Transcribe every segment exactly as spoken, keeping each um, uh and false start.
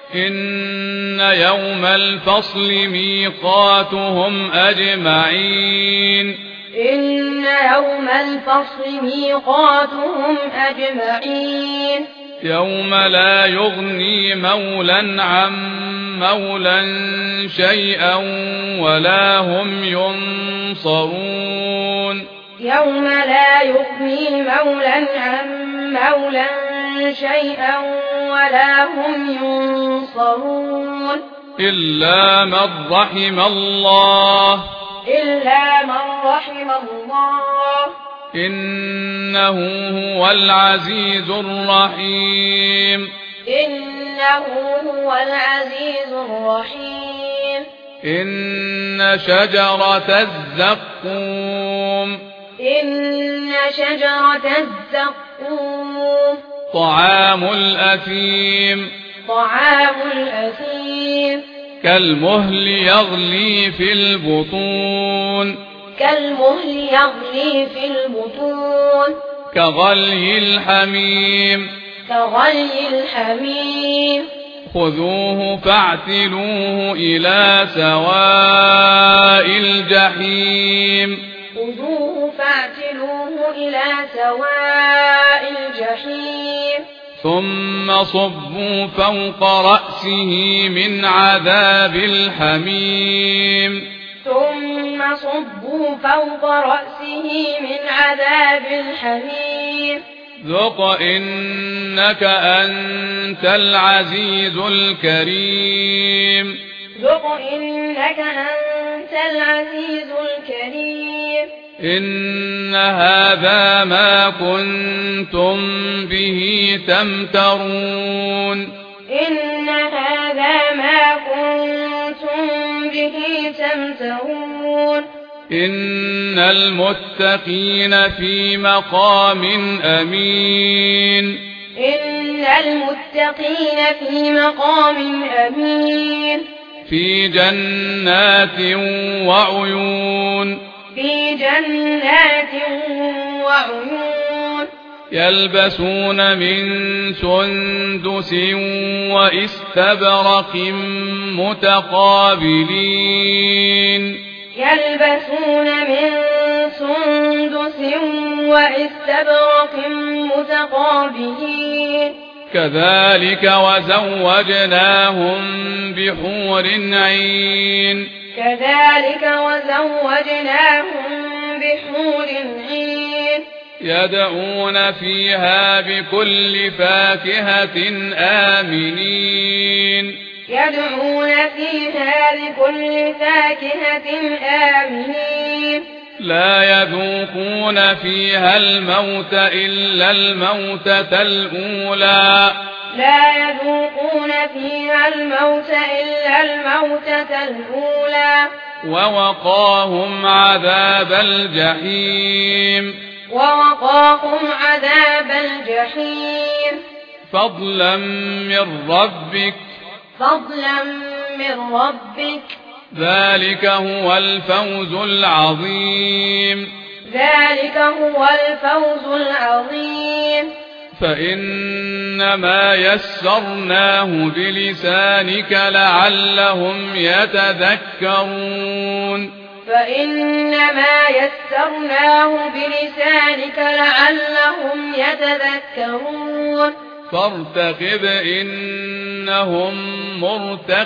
إن يوم الفصل ميقاتهم أجمعين إن يوم الفصل ميقاتهم أجمعين يوم لا يغني مولا عن مولا شيئا ولا هم ينصرون يوم لا يغني مولا عن مولا شيئا ولا هم ينصرون إلا من رحم الله إلا من رحم الله إنه هو العزيز الرحيم إنه هو العزيز الرحيم إن شجرة الزقوم إن شجرة الزقوم طعام الأثيم طعام الأثيم كالمهل يغلي في البطون كالمهل يغلي في البطون كغلي الحميم كغلي الحميم خذوه فاعتلوه إلى سواء الجحيم خذوه فاعتلوه إلى سواء الجحيم ثم صبوا فوق رأسه من عذاب الحميم ثم صبوا فوق رأسه من عذاب الحميم ذق إنك أنت العزيز الكريم ذق إنك أنت العزيز الكريم إن هذا ما كنتم به تمترون إن هذا ما كنتم به تمترون إن المتقين في مقام أمين إن المتقين في مقام أمين في جنات وعيون في جنات وعيون يلبسون من سندس واستبرق متقابلين يلبسون من سندس واستبرق متقابلين كذلك وزوجناهم بحور عين كذلك وزوجناهم بحور عين يدعون فيها بكل فاكهة آمنين يدعون فيها بكل فاكهة آمنين لا يذوقون فيها الموت إلا الموتة الأولى لا يذوقون فيها الموت إلا الموتة الأولى ووقاهم عذاب الجحيم ووقاهم عذاب الجحيم فضلا من ربك فضلا من ربك ذلك هو الفوز العظيم ذلك هو الفوز العظيم فإنما يسرناه بلسانك لعلهم يتذكرون فإنما يسرناه بلسانك لعلهم يتذكرون فارتقب إنهم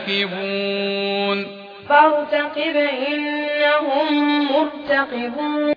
مرتقبون فارتقب إنهم مرتقبون